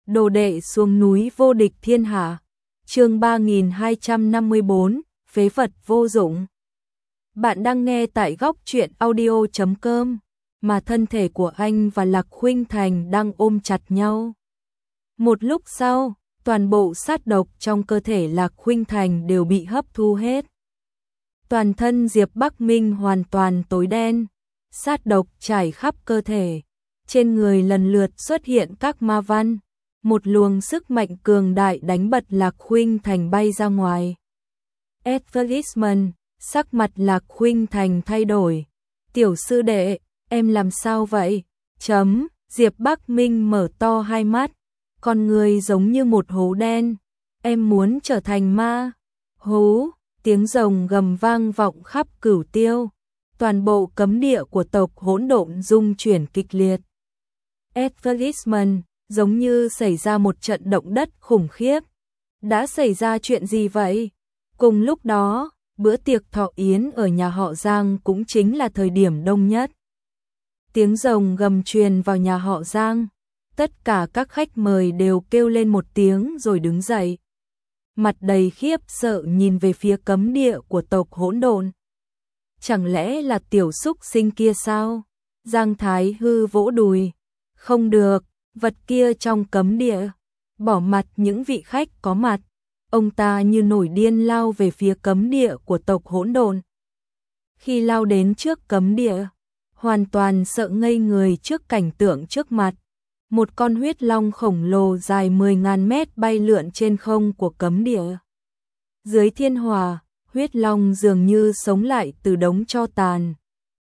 Đồ đệ xuống núi vô địch thiên hạ. Chương 3254, phế vật vô dụng. Bạn đang nghe tại góc truyện audio.com, mà thân thể của anh và Lạc Khuynh Thành đang ôm chặt nhau. Một lúc sau, toàn bộ sát độc trong cơ thể Lạc Khuynh Thành đều bị hấp thu hết. Toàn thân Diệp Bắc Minh hoàn toàn tối đen, sát độc trải khắp cơ thể, trên người lần lượt xuất hiện các ma văn. Một luồng sức mạnh cường đại đánh bật Lạc Khuynh Thành bay ra ngoài. Advertisement, sắc mặt Lạc Khuynh Thành thay đổi. Tiểu sư đệ, em làm sao vậy? Diệp Bắc Minh mở to hai mắt, con người giống như một hố đen. Em muốn trở thành ma. Hú, tiếng rồng gầm vang vọng khắp Cửu Tiêu. Toàn bộ cấm địa của tộc Hỗn Độn rung chuyển kịch liệt. Advertisement, giống như xảy ra một trận động đất khủng khiếp. Đã xảy ra chuyện gì vậy? Cùng lúc đó, bữa tiệc thọ yến ở nhà họ Giang cũng chính là thời điểm đông nhất. Tiếng rồng gầm truyền vào nhà họ Giang. Tất cả các khách mời đều kêu lên một tiếng rồi đứng dậy. Mặt đầy khiếp sợ nhìn về phía cấm địa của tộc Hỗn Độn. Chẳng lẽ là tiểu súc sinh kia sao? Giang Thái Hư vỗ đùi. Không được, vật kia trong cấm địa. Bỏ mặt những vị khách có mặt. Ông ta như nổi điên lao về phía cấm địa của tộc Hỗn Độn. Khi lao đến trước cấm địa, hoàn toàn sợ ngây người trước cảnh tượng trước mặt. Một con huyết long khổng lồ dài 10.000 mét bay lượn trên không của cấm địa. Dưới thiên hỏa, huyết long dường như sống lại từ đống tro tàn.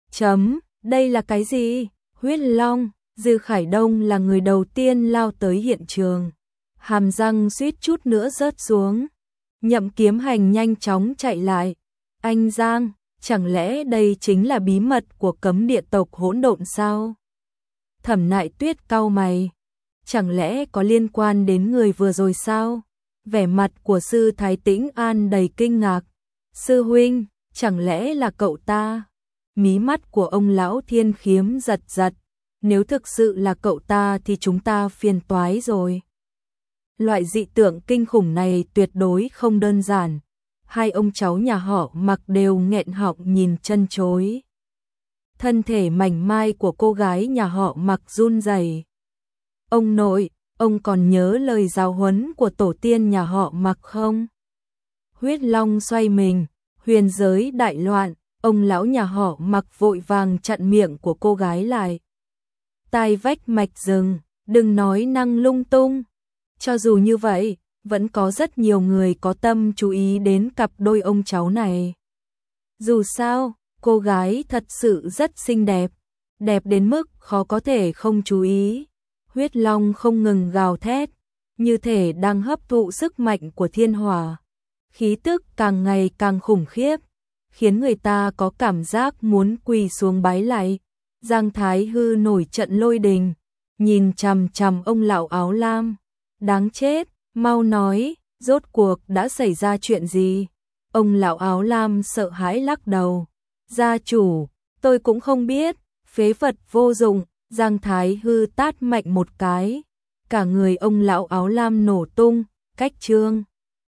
Đây là cái gì? Huyết long. Dư Khải Đông là người đầu tiên lao tới hiện trường. Hàm răng suýt chút nữa rớt xuống. Nhậm Kiếm Hành nhanh chóng chạy lại. Anh Giang, chẳng lẽ đây chính là bí mật của cấm địa tộc Hỗn Độn sao? Thẩm Nại Tuyết cau mày. Chẳng lẽ có liên quan đến người vừa rồi sao? Vẻ mặt của sư Thái Tĩnh An đầy kinh ngạc. Sư huynh, chẳng lẽ là cậu ta? Mí mắt của ông lão Thiên Khiếm giật giật. Nếu thực sự là cậu ta thì chúng ta phiền toái rồi. Loại dị tượng kinh khủng này tuyệt đối không đơn giản. Hai ông cháu nhà họ Mặc đều nghẹn họng nhìn chân chối. Thân thể mảnh mai của cô gái nhà họ Mặc run rẩy. Ông nội, ông còn nhớ lời giáo huấn của tổ tiên nhà họ Mặc không? Huyết long xoay mình, huyền giới đại loạn, ông lão nhà họ Mặc vội vàng chặn miệng của cô gái lại. Tai vách mạch rừng, đừng nói năng lung tung. Cho dù như vậy, vẫn có rất nhiều người có tâm chú ý đến cặp đôi ông cháu này. Dù sao, cô gái thật sự rất xinh đẹp, đẹp đến mức khó có thể không chú ý. Huyết long không ngừng gào thét, như thể đang hấp thụ sức mạnh của thiên hỏa. Khí tức càng ngày càng khủng khiếp, khiến người ta có cảm giác muốn quỳ xuống bái lạy. Giang Thái Hư nổi trận lôi đình, nhìn chằm chằm ông lão áo lam. Đáng chết, mau nói, rốt cuộc đã xảy ra chuyện gì? Ông lão áo lam sợ hãi lắc đầu. Gia chủ, tôi cũng không biết, phế vật vô dụng. Giang Thái Hư tát mạnh một cái. Cả người ông lão áo lam nổ tung, cách chương.